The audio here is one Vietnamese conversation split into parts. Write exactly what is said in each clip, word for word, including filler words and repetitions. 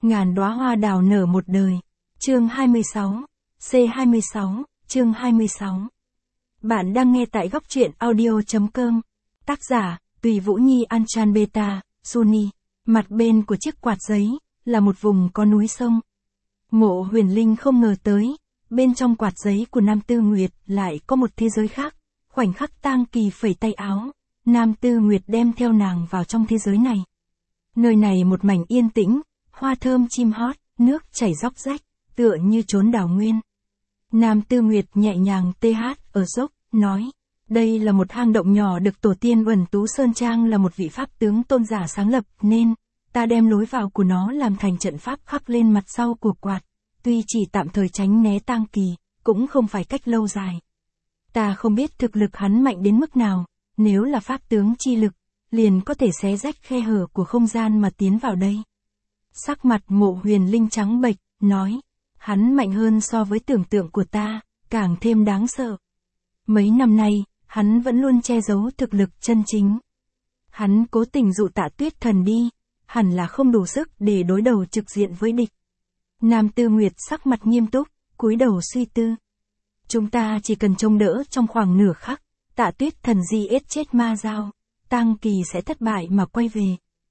Ngàn đóa hoa đào nở một đời. Chương hai mươi sáu. C hai mươi sáu, chương hai mươi sáu. Bạn đang nghe tại góc truyện audio chấm com. Tác giả, Tùy Vũ Nhi Anchan Beta, Sunny. Mặt bên của chiếc quạt giấy, là một vùng có núi sông. Mộ Huyền Linh không ngờ tới, bên trong quạt giấy của Nam Tư Nguyệt lại có một thế giới khác. Khoảnh khắc Tang Kỳ phẩy tay áo, Nam Tư Nguyệt đem theo nàng vào trong thế giới này. Nơi này một mảnh yên tĩnh, hoa thơm chim hót, nước chảy róc rách, tựa như chốn đào nguyên. Nam Tư Nguyệt nhẹ nhàng tê hát ở dốc, nói, đây là một hang động nhỏ được tổ tiên Uẩn Tú Sơn Trang là một vị pháp tướng tôn giả sáng lập nên, ta đem lối vào của nó làm thành trận pháp khắc lên mặt sau của quạt, tuy chỉ tạm thời tránh né Tang Kỳ, cũng không phải cách lâu dài. Ta không biết thực lực hắn mạnh đến mức nào, nếu là pháp tướng chi lực, liền có thể xé rách khe hở của không gian mà tiến vào đây. Sắc mặt Mộ Huyền Linh trắng bệch, nói, hắn mạnh hơn so với tưởng tượng của ta, càng thêm đáng sợ. Mấy năm nay, hắn vẫn luôn che giấu thực lực chân chính. Hắn cố tình dụ Tạ Tuyết Thần đi, hẳn là không đủ sức để đối đầu trực diện với địch. Nam Tư Nguyệt sắc mặt nghiêm túc, cúi đầu suy tư. Chúng ta chỉ cần trông đỡ trong khoảng nửa khắc, Tạ Tuyết Thần di ết chết ma dao, Tang Kỳ sẽ thất bại mà quay về.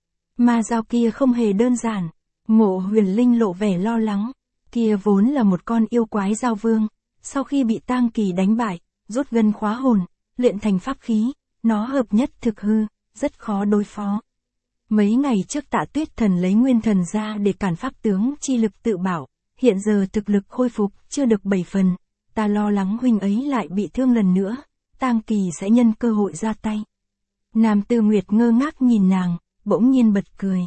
Ma dao kia không hề đơn giản, Mộ Huyền Linh lộ vẻ lo lắng, kia vốn là một con yêu quái giao vương, sau khi bị Tang Kỳ đánh bại, rút gân khóa hồn, luyện thành pháp khí, nó hợp nhất thực hư, rất khó đối phó. Mấy ngày trước Tạ Tuyết Thần lấy nguyên thần ra để cản pháp tướng chi lực tự bảo, hiện giờ thực lực khôi phục chưa được bảy phần, ta lo lắng huynh ấy lại bị thương lần nữa, Tang Kỳ sẽ nhân cơ hội ra tay. Nam Tư Nguyệt ngơ ngác nhìn nàng, bỗng nhiên bật cười.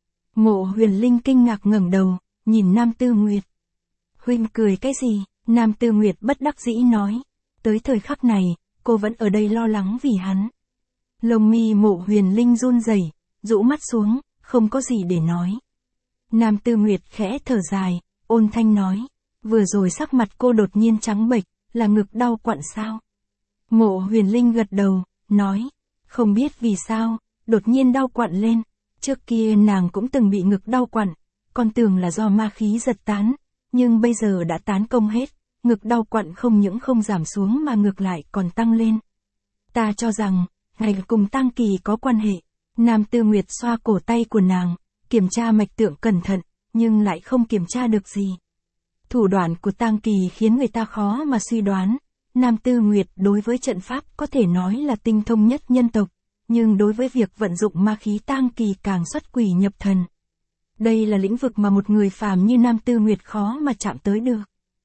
Mộ Huyền Linh kinh ngạc ngẩng đầu, nhìn Nam Tư Nguyệt. Huynh cười cái gì? Nam Tư Nguyệt bất đắc dĩ nói. Tới thời khắc này, cô vẫn ở đây lo lắng vì hắn. Lông mi Mộ Huyền Linh run rẩy, rũ mắt xuống, không có gì để nói. Nam Tư Nguyệt khẽ thở dài, ôn thanh nói. Vừa rồi sắc mặt cô đột nhiên trắng bệch, là ngực đau quặn sao? Mộ Huyền Linh gật đầu, nói. Không biết vì sao, đột nhiên đau quặn lên. Trước kia nàng cũng từng bị ngực đau quặn, còn tưởng là do ma khí giật tán, nhưng bây giờ đã tán công hết, ngực đau quặn không những không giảm xuống mà ngược lại còn tăng lên. Ta cho rằng, ngày cùng Tang Kỳ có quan hệ. Nam Tư Nguyệt xoa cổ tay của nàng, kiểm tra mạch tượng cẩn thận, nhưng lại không kiểm tra được gì. Thủ đoạn của Tang Kỳ khiến người ta khó mà suy đoán. Nam Tư Nguyệt đối với trận pháp có thể nói là tinh thông nhất nhân tộc, nhưng đối với việc vận dụng ma khí Tang Kỳ càng xuất quỷ nhập thần. Đây là lĩnh vực mà một người phàm như Nam Tư Nguyệt khó mà chạm tới được.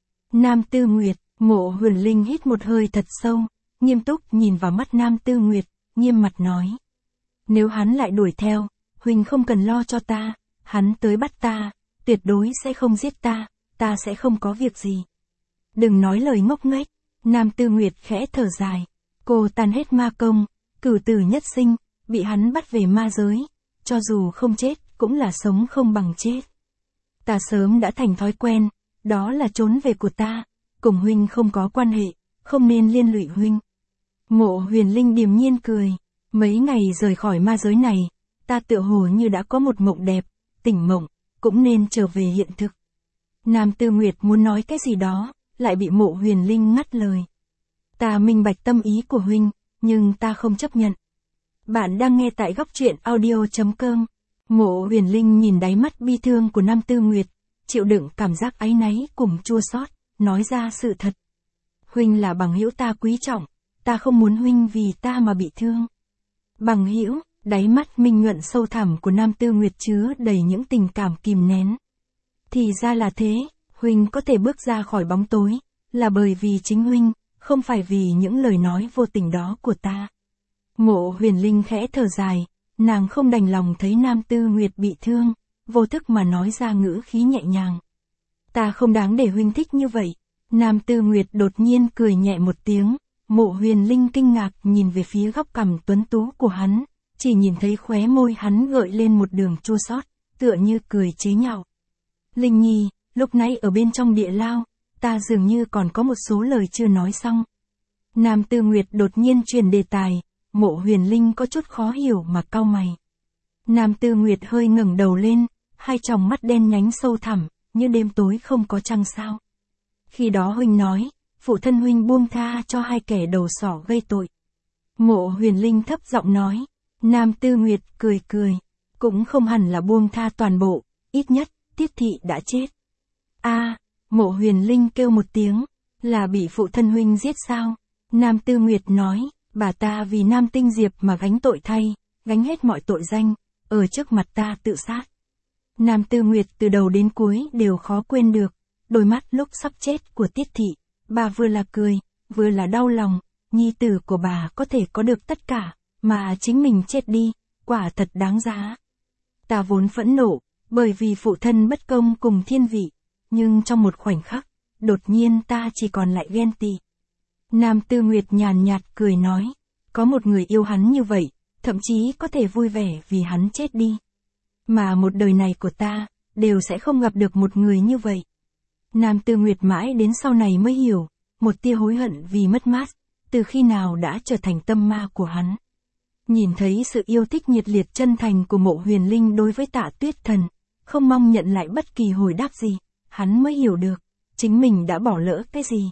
Nam Tư Nguyệt, Mộ Huyền Linh hít một hơi thật sâu, nghiêm túc nhìn vào mắt Nam Tư Nguyệt, nghiêm mặt nói. Nếu hắn lại đuổi theo, huynh không cần lo cho ta, hắn tới bắt ta, tuyệt đối sẽ không giết ta, ta sẽ không có việc gì. Đừng nói lời ngốc nghếch. Nam Tư Nguyệt khẽ thở dài, cô tan hết ma công, cửu tử nhất sinh, bị hắn bắt về ma giới, cho dù không chết, cũng là sống không bằng chết. Ta sớm đã thành thói quen, đó là trốn về của ta, cùng huynh không có quan hệ, không nên liên lụy huynh. Mộ Huyền Linh điềm nhiên cười, mấy ngày rời khỏi ma giới này, ta tựa hồ như đã có một mộng đẹp, tỉnh mộng, cũng nên trở về hiện thực. Nam Tư Nguyệt muốn nói cái gì đó, lại bị Mộ Huyền Linh ngắt lời. Ta minh bạch tâm ý của huynh, nhưng ta không chấp nhận. Bạn đang nghe tại góc truyện audio chấm com. Mộ Huyền Linh nhìn đáy mắt bi thương của Nam Tư Nguyệt, chịu đựng cảm giác áy náy cùng chua xót, nói ra sự thật. Huynh là bằng hữu ta quý trọng, ta không muốn huynh vì ta mà bị thương. Bằng hữu, đáy mắt minh nhuận sâu thẳm của Nam Tư Nguyệt chứa đầy những tình cảm kìm nén. Thì ra là thế. Huynh có thể bước ra khỏi bóng tối, là bởi vì chính huynh, không phải vì những lời nói vô tình đó của ta. Mộ Huyền Linh khẽ thở dài, nàng không đành lòng thấy Nam Tư Nguyệt bị thương, vô thức mà nói ra ngữ khí nhẹ nhàng. Ta không đáng để huynh thích như vậy. Nam Tư Nguyệt đột nhiên cười nhẹ một tiếng, Mộ Huyền Linh kinh ngạc nhìn về phía góc cằm tuấn tú của hắn, chỉ nhìn thấy khóe môi hắn gợi lên một đường chua xót, tựa như cười chế nhạo. Linh Nhi, lúc nãy ở bên trong địa lao, ta dường như còn có một số lời chưa nói xong. Nam Tư Nguyệt đột nhiên chuyển đề tài, Mộ Huyền Linh có chút khó hiểu mà cau mày. Nam Tư Nguyệt hơi ngẩng đầu lên, hai tròng mắt đen nhánh sâu thẳm, như đêm tối không có trăng sao. Khi đó huynh nói, phụ thân huynh buông tha cho hai kẻ đầu sỏ gây tội. Mộ Huyền Linh thấp giọng nói. Nam Tư Nguyệt cười cười, cũng không hẳn là buông tha toàn bộ, ít nhất, Tiết thị đã chết. A, Mộ Huyền Linh kêu một tiếng, là bị phụ thân huynh giết sao? Nam Tư Nguyệt nói, bà ta vì Nam Tinh Diệp mà gánh tội thay, gánh hết mọi tội danh, ở trước mặt ta tự sát. Nam Tư Nguyệt từ đầu đến cuối đều khó quên được, đôi mắt lúc sắp chết của Tiết thị, bà vừa là cười, vừa là đau lòng, nhi tử của bà có thể có được tất cả, mà chính mình chết đi, quả thật đáng giá. Ta vốn phẫn nộ, bởi vì phụ thân bất công cùng thiên vị, nhưng trong một khoảnh khắc, đột nhiên ta chỉ còn lại ghen tị. Nam Tư Nguyệt nhàn nhạt cười nói, có một người yêu hắn như vậy, thậm chí có thể vui vẻ vì hắn chết đi. Mà một đời này của ta, đều sẽ không gặp được một người như vậy. Nam Tư Nguyệt mãi đến sau này mới hiểu, một tia hối hận vì mất mát, từ khi nào đã trở thành tâm ma của hắn. Nhìn thấy sự yêu thích nhiệt liệt chân thành của Mộ Huyền Linh đối với Tạ Tuyết Thần, không mong nhận lại bất kỳ hồi đáp gì, hắn mới hiểu được, chính mình đã bỏ lỡ cái gì.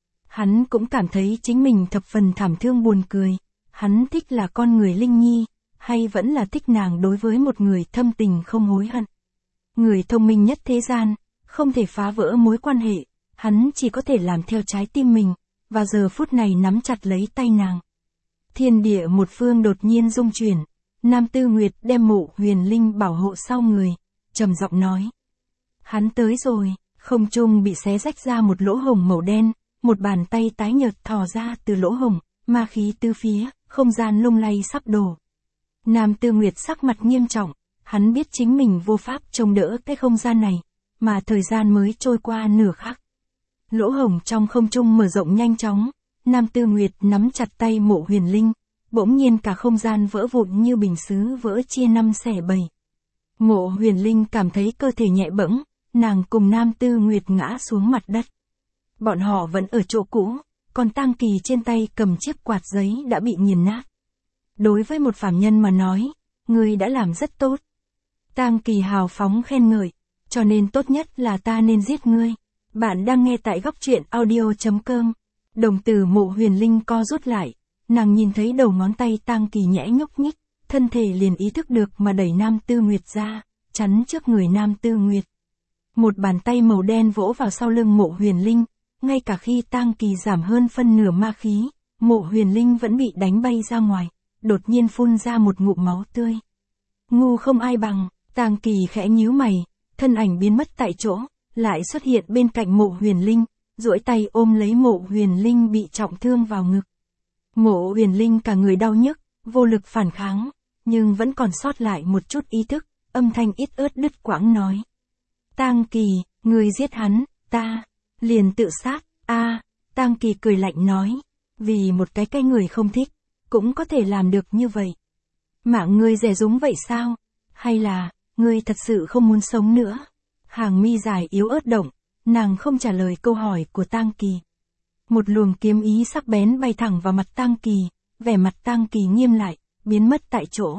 Hắn cũng cảm thấy chính mình thập phần thảm thương buồn cười, hắn thích là con người Linh Nhi, hay vẫn là thích nàng đối với một người thâm tình không hối hận. Người thông minh nhất thế gian, không thể phá vỡ mối quan hệ, hắn chỉ có thể làm theo trái tim mình, và giờ phút này nắm chặt lấy tay nàng. Thiên địa một phương đột nhiên rung chuyển, Nam Tư Nguyệt đem Mộ Huyền Linh bảo hộ sau người, trầm giọng nói. Hắn tới rồi, không trung bị xé rách ra một lỗ hổng màu đen, một bàn tay tái nhợt thò ra từ lỗ hổng, ma khí tứ phía, không gian lung lay sắp đổ. Nam Tư Nguyệt sắc mặt nghiêm trọng, hắn biết chính mình vô pháp chống đỡ cái không gian này, mà thời gian mới trôi qua nửa khắc. Lỗ hổng trong không trung mở rộng nhanh chóng, Nam Tư Nguyệt nắm chặt tay Mộ Huyền Linh, bỗng nhiên cả không gian vỡ vụn như bình sứ vỡ chia năm xẻ bảy. Mộ Huyền Linh cảm thấy cơ thể nhẹ bẫng, nàng cùng Nam Tư Nguyệt ngã xuống mặt đất. Bọn họ vẫn ở chỗ cũ, còn Tang Kỳ trên tay cầm chiếc quạt giấy đã bị nghiền nát. Đối với một phàm nhân mà nói, ngươi đã làm rất tốt. Tang Kỳ hào phóng khen ngợi, cho nên tốt nhất là ta nên giết ngươi. Bạn đang nghe tại góc truyện audio chấm com. Đồng tử Mộ Huyền Linh co rút lại, nàng nhìn thấy đầu ngón tay Tang Kỳ nhẽ nhúc nhích, thân thể liền ý thức được mà đẩy Nam Tư Nguyệt ra, chắn trước người Nam Tư Nguyệt. Một bàn tay màu đen vỗ vào sau lưng Mộ Huyền Linh, ngay cả khi Tang Kỳ giảm hơn phân nửa ma khí, Mộ Huyền Linh vẫn bị đánh bay ra ngoài, đột nhiên phun ra một ngụm máu tươi. Ngu không ai bằng, Tang Kỳ khẽ nhíu mày, thân ảnh biến mất tại chỗ, lại xuất hiện bên cạnh Mộ Huyền Linh, duỗi tay ôm lấy Mộ Huyền Linh bị trọng thương vào ngực. Mộ Huyền Linh cả người đau nhức, vô lực phản kháng, nhưng vẫn còn sót lại một chút ý thức, âm thanh ít ớt đứt quãng nói. Tang Kỳ, ngươi giết hắn, ta, liền tự sát, a à, Tang Kỳ cười lạnh nói, vì một cái cái người không thích, cũng có thể làm được như vậy. Mạng ngươi dè dúng vậy sao? Hay là, ngươi thật sự không muốn sống nữa? Hàng mi dài yếu ớt động, nàng không trả lời câu hỏi của Tang Kỳ. Một luồng kiếm ý sắc bén bay thẳng vào mặt Tang Kỳ, vẻ mặt Tang Kỳ nghiêm lại, biến mất tại chỗ.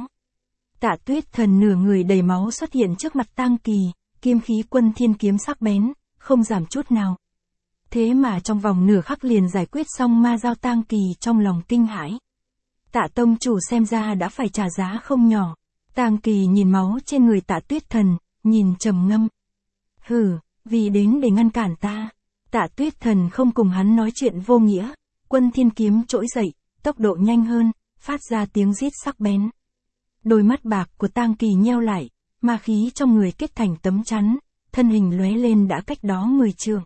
Tạ Tuyết Thần nửa người đầy máu xuất hiện trước mặt Tang Kỳ, kiếm khí Quân Thiên kiếm sắc bén, không giảm chút nào. Thế mà trong vòng nửa khắc liền giải quyết xong ma giao. Tang Kỳ trong lòng kinh hãi. Tạ tông chủ xem ra đã phải trả giá không nhỏ. Tang Kỳ nhìn máu trên người Tạ Tuyết Thần, nhìn trầm ngâm. Hừ, vì đến để ngăn cản ta. Tạ Tuyết Thần không cùng hắn nói chuyện vô nghĩa, Quân Thiên kiếm trỗi dậy, tốc độ nhanh hơn, phát ra tiếng rít sắc bén. Đôi mắt bạc của Tang Kỳ nheo lại, ma khí trong người kết thành tấm chắn, thân hình lóe lên đã cách đó mười trượng.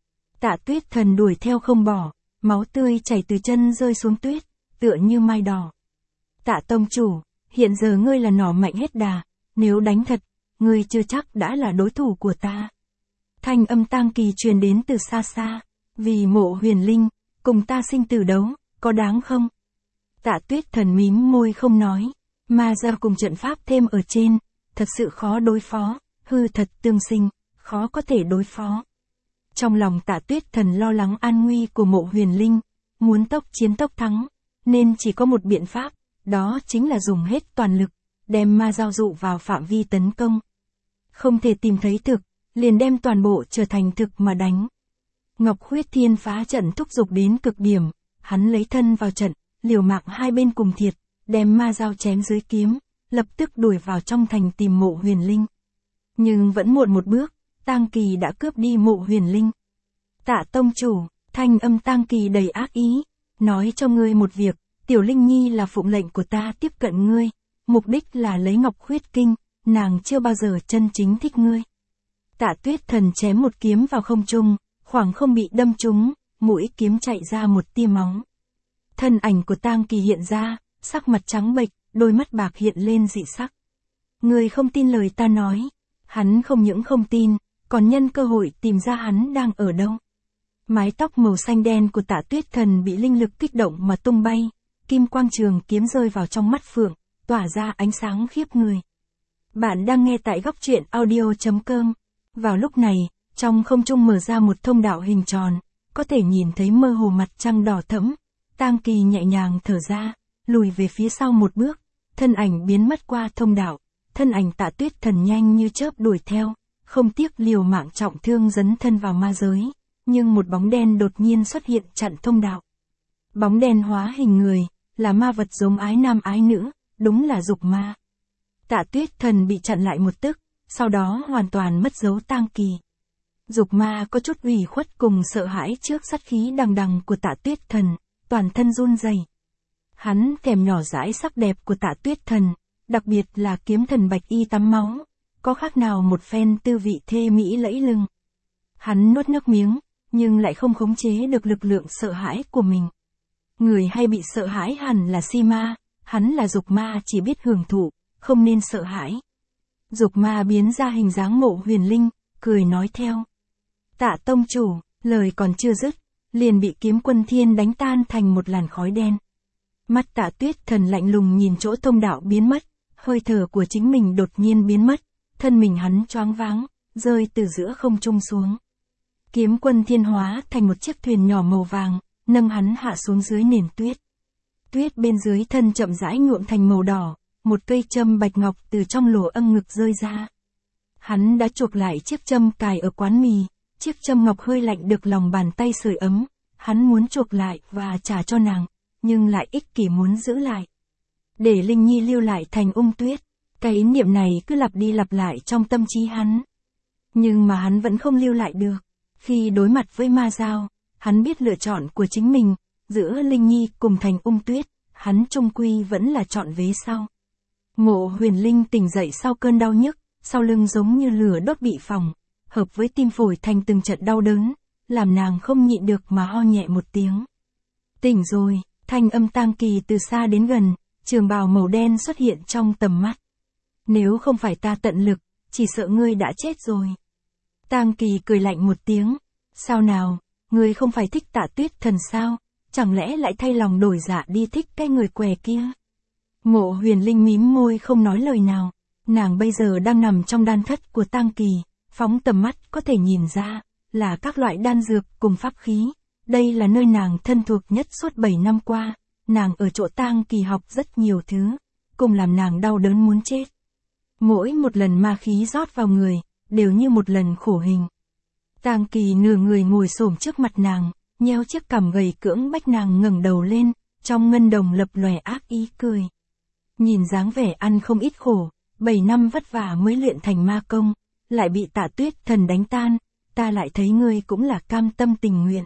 Tạ Tuyết Thần đuổi theo không bỏ, máu tươi chảy từ chân rơi xuống tuyết, tựa như mai đỏ. Tạ tông chủ, hiện giờ ngươi là nỏ mạnh hết đà, nếu đánh thật, ngươi chưa chắc đã là đối thủ của ta. Thanh âm Tang Kỳ truyền đến từ xa xa, vì Mộ Huyền Linh, cùng ta sinh tử đấu, có đáng không? Tạ Tuyết Thần mím môi không nói, ma giao cùng trận pháp thêm ở trên, thật sự khó đối phó, hư thật tương sinh, khó có thể đối phó. Trong lòng Tạ Tuyết Thần lo lắng an nguy của Mộ Huyền Linh, muốn tốc chiến tốc thắng, nên chỉ có một biện pháp, đó chính là dùng hết toàn lực, đem ma giao dụ vào phạm vi tấn công. không thể tìm thấy thực, liền đem toàn bộ trở thành thực mà đánh. Ngọc Huyết Thiên phá trận thúc giục đến cực điểm, hắn lấy thân vào trận, liều mạng hai bên cùng thiệt, đem ma dao chém dưới kiếm, lập tức đuổi vào trong thành tìm Mộ Huyền Linh. Nhưng vẫn muộn một bước, Tang Kỳ đã cướp đi Mộ Huyền Linh. Tạ tông chủ, thanh âm Tang Kỳ đầy ác ý, nói cho ngươi một việc, Tiểu Linh Nhi là phụng lệnh của ta tiếp cận ngươi, mục đích là lấy Ngọc Huyết Kinh, nàng chưa bao giờ chân chính thích ngươi. Tạ Tuyết Thần chém một kiếm vào không trung, khoảng không bị đâm trúng, mũi kiếm chạy ra một tia máu. Thân ảnh của Tang Kỳ hiện ra, sắc mặt trắng bệch, đôi mắt bạc hiện lên dị sắc. Ngươi không tin lời ta nói, hắn không những không tin, còn nhân cơ hội tìm ra hắn đang ở đâu. Mái tóc màu xanh đen của Tạ Tuyết Thần bị linh lực kích động mà tung bay, kim quang trường kiếm rơi vào trong mắt phượng, tỏa ra ánh sáng khiếp người. Bạn đang nghe tại góc truyện audio chấm com. Vào lúc này, trong không trung mở ra một thông đạo hình tròn, có thể nhìn thấy mơ hồ mặt trăng đỏ thẫm. Tang Kỳ nhẹ nhàng thở ra, lùi về phía sau một bước, thân ảnh biến mất qua thông đạo, thân ảnh Tạ Tuyết Thần nhanh như chớp đuổi theo, không tiếc liều mạng trọng thương dấn thân vào ma giới, nhưng một bóng đen đột nhiên xuất hiện chặn thông đạo. Bóng đen hóa hình người, là ma vật giống ái nam ái nữ, đúng là dục ma. Tạ Tuyết Thần bị chặn lại một tức, sau đó hoàn toàn mất dấu Tang Kỳ. Dục ma có chút ủy khuất cùng sợ hãi trước sát khí đằng đằng của Tạ Tuyết Thần, toàn thân run rẩy. Hắn thèm nhỏ dãi sắc đẹp của Tạ Tuyết Thần, đặc biệt là kiếm thần bạch y tắm máu, có khác nào một phen tư vị thê mỹ lẫy lừng. Hắn nuốt nước miếng, nhưng lại không khống chế được lực lượng sợ hãi của mình. Người hay bị sợ hãi hẳn là si ma, hắn là dục ma chỉ biết hưởng thụ, không nên sợ hãi. Dục ma biến ra hình dáng Mộ Huyền Linh, cười nói theo. Tạ tông chủ, lời còn chưa dứt, liền bị kiếm quân thiên đánh tan thành một làn khói đen. Mắt Tạ Tuyết Thần lạnh lùng nhìn chỗ thông đạo biến mất, hơi thở của chính mình đột nhiên biến mất, thân mình hắn choáng váng, rơi từ giữa không trung xuống. Kiếm quân thiên hóa thành một chiếc thuyền nhỏ màu vàng, nâng hắn hạ xuống dưới nền tuyết. Tuyết bên dưới thân chậm rãi nhuộm thành màu đỏ, một cây châm bạch ngọc từ trong lỗ âng ngực rơi ra. Hắn đã chuộc lại chiếc châm cài ở quán mì, chiếc châm ngọc hơi lạnh được lòng bàn tay sưởi ấm, hắn muốn chuộc lại và trả cho nàng, nhưng lại ích kỷ muốn giữ lại. Để Linh Nhi lưu lại thành ung tuyết, cái ý niệm này cứ lặp đi lặp lại trong tâm trí hắn. Nhưng mà hắn vẫn không lưu lại được. Khi đối mặt với ma dao, hắn biết lựa chọn của chính mình, giữa Linh Nhi cùng thành ung tuyết, hắn chung quy vẫn là chọn vế sau. Mộ Huyền Linh tỉnh dậy sau cơn đau nhức, sau lưng giống như lửa đốt bị phỏng, hợp với tim phổi thành từng trận đau đớn, làm nàng không nhịn được mà ho nhẹ một tiếng. Tỉnh rồi, thanh âm Tang Kỳ từ xa đến gần, trường bào màu đen xuất hiện trong tầm mắt. Nếu không phải ta tận lực, chỉ sợ ngươi đã chết rồi. Tang Kỳ cười lạnh một tiếng, sao nào, ngươi không phải thích Tạ Tuyết Thần sao, chẳng lẽ lại thay lòng đổi dạ đi thích cái người què kia. Mộ Huyền Linh mím môi không nói lời nào, nàng bây giờ đang nằm trong đan thất của Tang Kỳ, phóng tầm mắt có thể nhìn ra, là các loại đan dược cùng pháp khí, đây là nơi nàng thân thuộc nhất suốt bảy năm qua, nàng ở chỗ Tang Kỳ học rất nhiều thứ, cùng làm nàng đau đớn muốn chết. Mỗi một lần ma khí rót vào người, đều như một lần khổ hình. Tang Kỳ nửa người ngồi xổm trước mặt nàng, nheo chiếc cằm gầy cưỡng bách nàng ngẩng đầu lên, trong ngân đồng lập lòe ác ý cười. Nhìn dáng vẻ ăn không ít khổ, bảy năm vất vả mới luyện thành ma công, lại bị Tạ Tuyết Thần đánh tan, ta lại thấy ngươi cũng là cam tâm tình nguyện.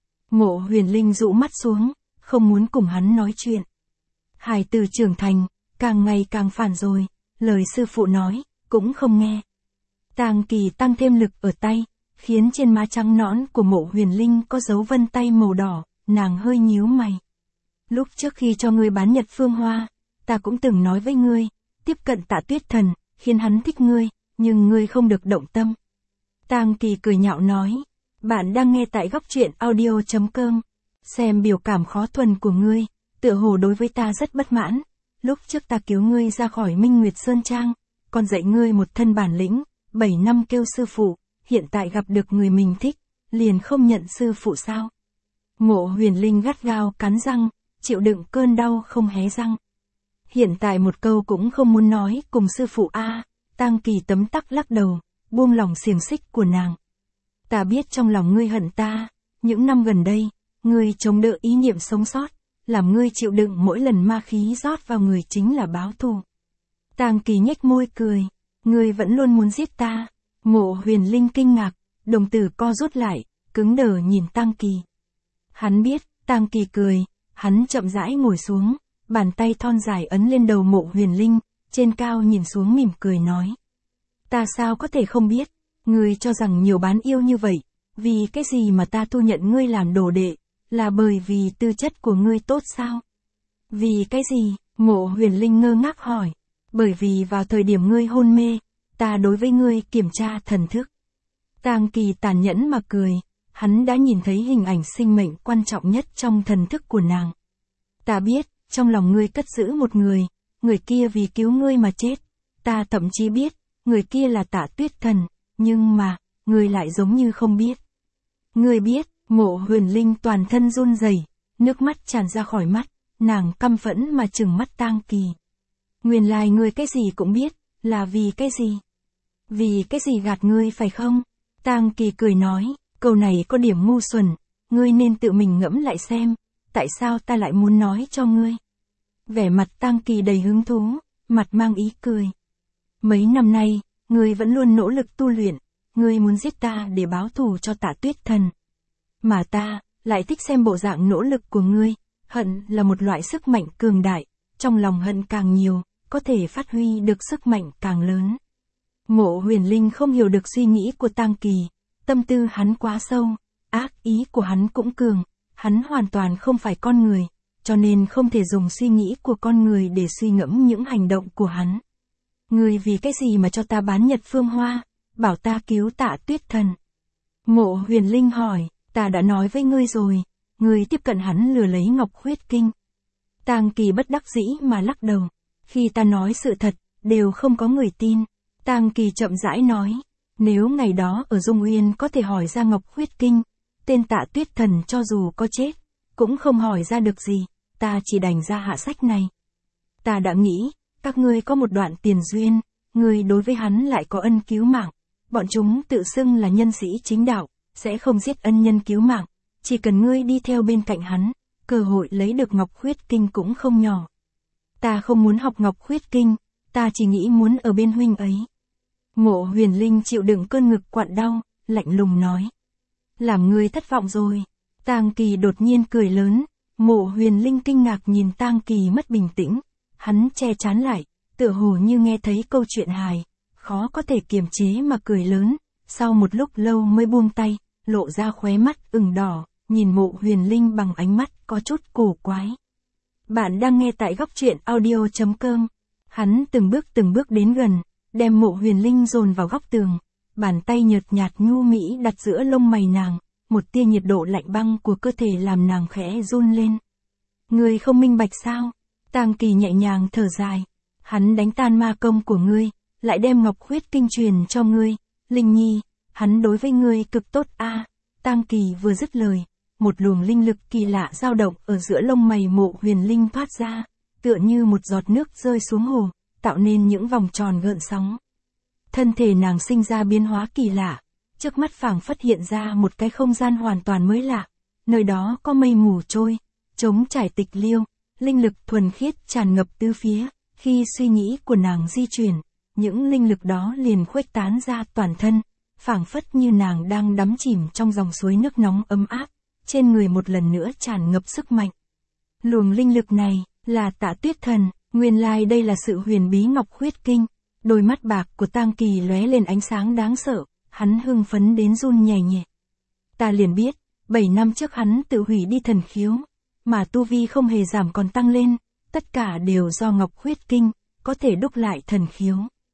Mộ Huyền Linh dụ mắt xuống, không muốn cùng hắn nói chuyện. Hài tử trưởng thành, càng ngày càng phản rồi, lời sư phụ nói, cũng không nghe. Tang Kỳ tăng thêm lực ở tay, khiến trên má trắng nõn của Mộ Huyền Linh có dấu vân tay màu đỏ, nàng hơi nhíu mày. Lúc trước khi cho ngươi bán Nhật Phương Hoa, ta cũng từng nói với ngươi, tiếp cận Tạ Tuyết Thần, khiến hắn thích ngươi, nhưng ngươi không được động tâm. Tang Kỳ cười nhạo nói, bạn đang nghe tại góc truyện audio chấm com, xem biểu cảm khó thuần của ngươi, tựa hồ đối với ta rất bất mãn, lúc trước ta cứu ngươi ra khỏi Minh Nguyệt Sơn Trang, còn dạy ngươi một thân bản lĩnh, bảy năm kêu sư phụ, hiện tại gặp được người mình thích, liền không nhận sư phụ sao? Mộ Huyền Linh gắt gao cắn răng, chịu đựng cơn đau không hé răng. Hiện tại một câu cũng không muốn nói cùng sư phụ a, Tang Kỳ tấm tắc lắc đầu, buông lỏng xiềng xích của nàng. Ta biết trong lòng ngươi hận ta, những năm gần đây, ngươi chống đỡ ý niệm sống sót, làm ngươi chịu đựng mỗi lần ma khí rót vào người chính là báo thù. Tang Kỳ nhếch môi cười, ngươi vẫn luôn muốn giết ta. Mộ Huyền Linh kinh ngạc, đồng tử co rút lại, cứng đờ nhìn Tang Kỳ. Hắn biết, Tang Kỳ cười, hắn chậm rãi ngồi xuống, bàn tay thon dài ấn lên đầu Mộ Huyền Linh, trên cao nhìn xuống mỉm cười nói. Ta sao có thể không biết, ngươi cho rằng nhiều bán yêu như vậy, vì cái gì mà ta thu nhận ngươi làm đồ đệ, là bởi vì tư chất của ngươi tốt sao? Vì cái gì? Mộ Huyền Linh ngơ ngác hỏi. Bởi vì vào thời điểm ngươi hôn mê, ta đối với ngươi kiểm tra thần thức. Tang Kỳ tàn nhẫn mà cười, hắn đã nhìn thấy hình ảnh sinh mệnh quan trọng nhất trong thần thức của nàng. Ta biết, trong lòng ngươi cất giữ một người, người kia vì cứu ngươi mà chết. Ta thậm chí biết, người kia là Tạ Tuyết Thần, nhưng mà, ngươi lại giống như không biết. Ngươi biết, Mộ Huyền Linh toàn thân run rẩy, nước mắt tràn ra khỏi mắt, nàng căm phẫn mà trừng mắt Tang Kỳ. Nguyên lai ngươi cái gì cũng biết, là vì cái gì? Vì cái gì gạt ngươi phải không? Tang Kỳ cười nói, câu này có điểm ngu xuẩn, ngươi nên tự mình ngẫm lại xem, tại sao ta lại muốn nói cho ngươi? Vẻ mặt Tang Kỳ đầy hứng thú, mặt mang ý cười. Mấy năm nay, ngươi vẫn luôn nỗ lực tu luyện, ngươi muốn giết ta để báo thù cho Tạ Tuyết Thần. Mà ta, lại thích xem bộ dạng nỗ lực của ngươi, hận là một loại sức mạnh cường đại, trong lòng hận càng nhiều, có thể phát huy được sức mạnh càng lớn. Mộ Huyền Linh không hiểu được suy nghĩ của Tang Kỳ, tâm tư hắn quá sâu, ác ý của hắn cũng cường, hắn hoàn toàn không phải con người, cho nên không thể dùng suy nghĩ của con người để suy ngẫm những hành động của hắn. Ngươi vì cái gì mà cho ta bán Nhật Phương Hoa, bảo ta cứu Tạ Tuyết Thần? Mộ Huyền Linh hỏi, ta đã nói với ngươi rồi, ngươi tiếp cận hắn lừa lấy Ngọc Huyết Kinh. Tang Kỳ bất đắc dĩ mà lắc đầu, khi ta nói sự thật, đều không có người tin. Tang Kỳ chậm rãi nói, nếu ngày đó ở Dung Uyên có thể hỏi ra Ngọc Huyết Kinh, tên Tạ Tuyết Thần cho dù có chết, cũng không hỏi ra được gì, ta chỉ đành ra hạ sách này. Ta đã nghĩ, các ngươi có một đoạn tiền duyên, ngươi đối với hắn lại có ân cứu mạng, bọn chúng tự xưng là nhân sĩ chính đạo, sẽ không giết ân nhân cứu mạng, chỉ cần ngươi đi theo bên cạnh hắn, cơ hội lấy được Ngọc Huyết Kinh cũng không nhỏ. Ta không muốn học Ngọc Huyết Kinh, ta chỉ nghĩ muốn ở bên huynh ấy. Mộ Huyền Linh chịu đựng cơn ngực quặn đau, lạnh lùng nói. Làm ngươi thất vọng rồi. Tang Kỳ đột nhiên cười lớn, Mộ Huyền Linh kinh ngạc nhìn Tang Kỳ mất bình tĩnh, hắn che chắn lại, tựa hồ như nghe thấy câu chuyện hài, khó có thể kiềm chế mà cười lớn, sau một lúc lâu mới buông tay, lộ ra khóe mắt ửng đỏ, nhìn Mộ Huyền Linh bằng ánh mắt có chút cổ quái. Bạn đang nghe tại góc truyện audio chấm com. Hắn từng bước từng bước đến gần, đem Mộ Huyền Linh dồn vào góc tường, bàn tay nhợt nhạt nhu mỹ đặt giữa lông mày nàng, một tia nhiệt độ lạnh băng của cơ thể làm nàng khẽ run lên. Ngươi không minh bạch sao? Tang Kỳ nhẹ nhàng thở dài, hắn đánh tan ma công của ngươi, lại đem Ngọc Huyết Kinh truyền cho ngươi, Linh Nhi, hắn đối với ngươi cực tốt a. À, Tang Kỳ vừa dứt lời, một luồng linh lực kỳ lạ dao động ở giữa lông mày Mộ Huyền Linh thoát ra, tựa như một giọt nước rơi xuống hồ, tạo nên những vòng tròn gợn sóng. Thân thể nàng sinh ra biến hóa kỳ lạ, trước mắt phảng phất hiện ra một cái không gian hoàn toàn mới lạ, nơi đó có mây mù trôi, trống trải tịch liêu, linh lực thuần khiết tràn ngập tứ phía, khi suy nghĩ của nàng di chuyển, những linh lực đó liền khuếch tán ra toàn thân, phảng phất như nàng đang đắm chìm trong dòng suối nước nóng ấm áp, trên người một lần nữa tràn ngập sức mạnh. Luồng linh lực này, là Tạ Tuyết Thần, nguyên lai đây là sự huyền bí Ngọc Huyết Kinh. Đôi mắt bạc của Tang Kỳ lóe lên ánh sáng đáng sợ, hắn hưng phấn đến run nhẹ nhẹ. Ta liền biết, bảy năm trước hắn tự hủy đi thần khiếu, mà tu vi không hề giảm còn tăng lên, tất cả đều do Ngọc Huyết Kinh, có thể đúc lại thần khiếu.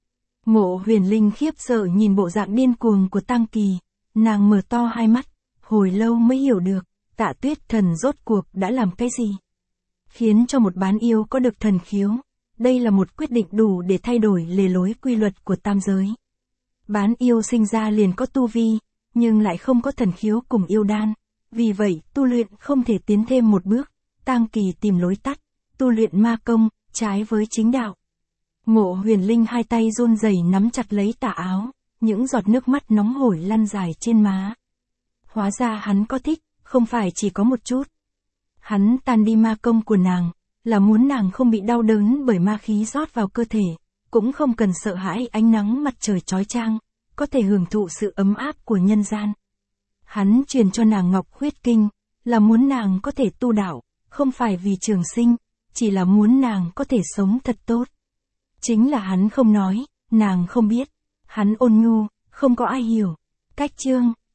Mộ Huyền Linh khiếp sợ nhìn bộ dạng điên cuồng của Tang Kỳ, nàng mở to hai mắt, hồi lâu mới hiểu được, Tạ Tuyết Thần rốt cuộc đã làm cái gì, khiến cho một bán yêu có được thần khiếu. Đây là một quyết định đủ để thay đổi lề lối quy luật của tam giới. Bán yêu sinh ra liền có tu vi, nhưng lại không có thần khiếu cùng yêu đan, vì vậy tu luyện không thể tiến thêm một bước. Tang Kỳ tìm lối tắt, tu luyện ma công, trái với chính đạo. Ngộ Huyền Linh hai tay run rẩy nắm chặt lấy tà áo, những giọt nước mắt nóng hổi lăn dài trên má. Hóa ra hắn có thích, không phải chỉ có một chút. Hắn tan đi ma công của nàng, là muốn nàng không bị đau đớn bởi ma khí rót vào cơ thể, cũng không cần sợ hãi ánh nắng mặt trời chói chang, có thể hưởng thụ sự ấm áp của nhân gian. Hắn truyền cho nàng Ngọc Huyết Kinh, là muốn nàng có thể tu đạo, không phải vì trường sinh, chỉ là muốn nàng có thể sống thật tốt. Chính là hắn không nói, nàng không biết. Hắn ôn nhu, không có ai hiểu. Cách chương